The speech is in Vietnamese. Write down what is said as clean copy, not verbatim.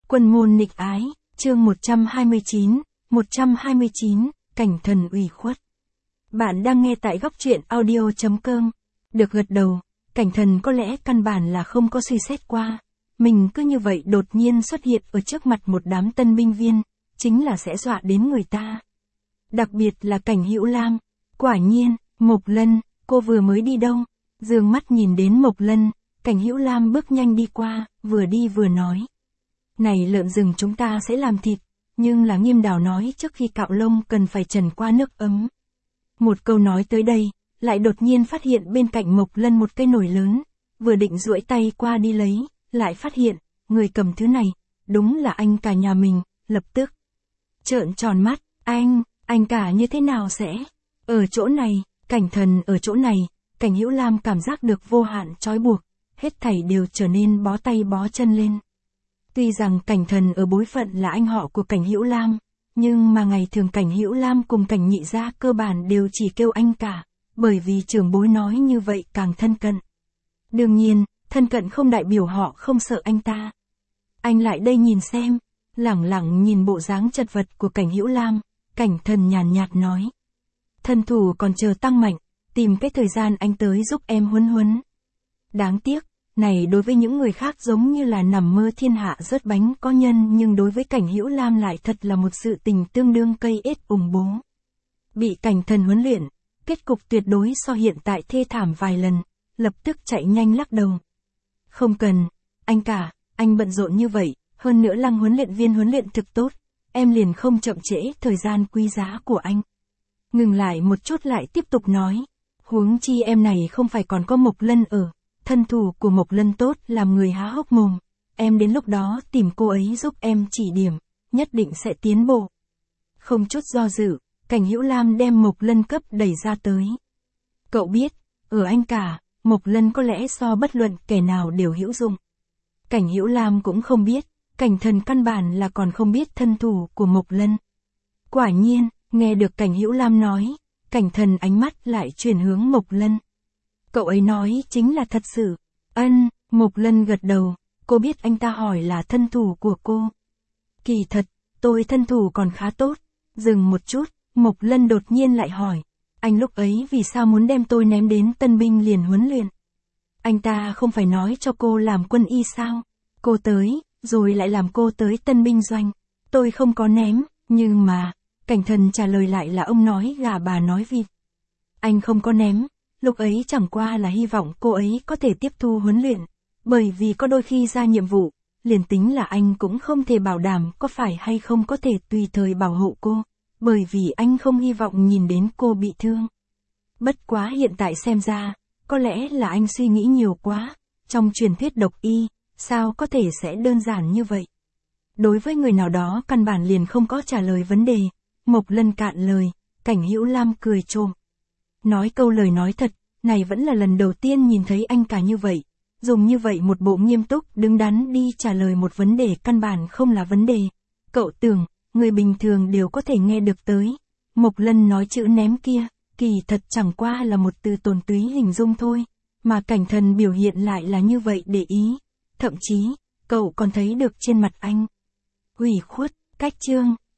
Quân môn nghịch ái, chương 129, cảnh thần ủy khuất. Bạn đang nghe tại góc truyện audio.com. Được gật đầu, cảnh thần có lẽ căn bản là không có suy xét qua. Mình cứ như vậy đột nhiên xuất hiện ở trước mặt một đám tân binh viên, chính là sẽ dọa đến người ta. Đặc biệt là cảnh Hữu Lam. Quả nhiên, Mộc Lân, cô vừa mới đi đâu? Dương mắt nhìn đến Mộc Lân, cảnh Hữu Lam bước nhanh đi qua, vừa đi vừa nói. Này lợn rừng chúng ta sẽ làm thịt, nhưng là Nghiêm Đào nói trước khi cạo lông cần phải trần qua nước ấm. Một câu nói tới đây, lại đột nhiên phát hiện bên cạnh Mộc Lân một cây nồi lớn, vừa định duỗi tay qua đi lấy, lại phát hiện, người cầm thứ này, đúng là anh cả nhà mình, lập tức trợn tròn mắt, anh cả như thế nào sẽ, ở chỗ này, cảnh thần ở chỗ này, cảnh Hữu Lam cảm giác được vô hạn trói buộc, hết thảy đều trở nên bó tay bó chân lên. Tuy rằng cảnh thần ở bối phận là anh họ của cảnh Hữu Lam, nhưng mà ngày thường cảnh Hữu Lam cùng cảnh nhị gia cơ bản đều chỉ kêu anh cả, bởi vì trưởng bối nói như vậy càng thân cận. Đương nhiên, thân cận không đại biểu họ không sợ anh ta. Anh lại đây nhìn xem, lẳng lặng nhìn bộ dáng chật vật của cảnh Hữu Lam, cảnh thần nhàn nhạt nói. Thân thủ còn chờ tăng mạnh, tìm cái thời gian anh tới giúp em huấn. Đáng tiếc, này đối với những người khác giống như là nằm mơ thiên hạ rớt bánh có nhân, nhưng đối với cảnh Hữu Lam lại thật là một sự tình tương đương cây ết ủng bố. Bị cảnh thần huấn luyện, kết cục tuyệt đối so hiện tại thê thảm vài lần, lập tức chạy nhanh lắc đầu. Không cần, anh cả, anh bận rộn như vậy, hơn nữa Lăng huấn luyện viên huấn luyện thực tốt, em liền không chậm trễ thời gian quý giá của anh. Ngừng lại một chút lại tiếp tục nói, huống chi em này không phải còn có Mộc Lân ở. Thân thủ của Mộc Lân tốt làm người há hốc mồm, em đến lúc đó tìm cô ấy giúp em chỉ điểm, nhất định sẽ tiến bộ. Không chút do dự, cảnh Hữu Lam đem Mộc Lân cấp đẩy ra tới. Cậu biết, ở anh cả, Mộc Lân có lẽ so bất luận kẻ nào đều hữu dụng. Cảnh Hữu Lam cũng không biết, cảnh thần căn bản là còn không biết thân thủ của Mộc Lân. Quả nhiên, nghe được cảnh Hữu Lam nói, cảnh thần ánh mắt lại chuyển hướng Mộc Lân. Cậu ấy nói chính là thật sự. Mộc Lân gật đầu, cô biết anh ta hỏi là thân thủ của cô. Kỳ thật, tôi thân thủ còn khá tốt. Dừng một chút, Mộc Lân đột nhiên lại hỏi, anh lúc ấy vì sao muốn đem tôi ném đến tân binh liền huấn luyện? Anh ta không phải nói cho cô làm quân y sao? Cô tới, rồi lại làm cô tới tân binh doanh. Tôi không có ném, nhưng mà, cảnh thần trả lời lại là ông nói gà bà nói vịt. Anh không có ném. Lúc ấy chẳng qua là hy vọng cô ấy có thể tiếp thu huấn luyện, bởi vì có đôi khi ra nhiệm vụ, liền tính là anh cũng không thể bảo đảm có phải hay không có thể tùy thời bảo hộ cô, bởi vì anh không hy vọng nhìn đến cô bị thương. Bất quá hiện tại xem ra, có lẽ là anh suy nghĩ nhiều quá, trong truyền thuyết độc y, sao có thể sẽ đơn giản như vậy. Đối với người nào đó căn bản liền không có trả lời vấn đề, Mộc Lân cạn lời, cảnh Hữu Lam cười trộm. Nói câu lời nói thật, này vẫn là lần đầu tiên nhìn thấy anh cả như vậy, dùng như vậy một bộ nghiêm túc đứng đắn đi trả lời một vấn đề căn bản không là vấn đề. Cậu tưởng, người bình thường đều có thể nghe được tới. Mộc Lân nói chữ ném kia, kỳ thật chẳng qua là một từ tồn túy hình dung thôi, mà cảnh thần biểu hiện lại là như vậy để ý. Thậm chí, cậu còn thấy được trên mặt anh ủy khuất, cách chương.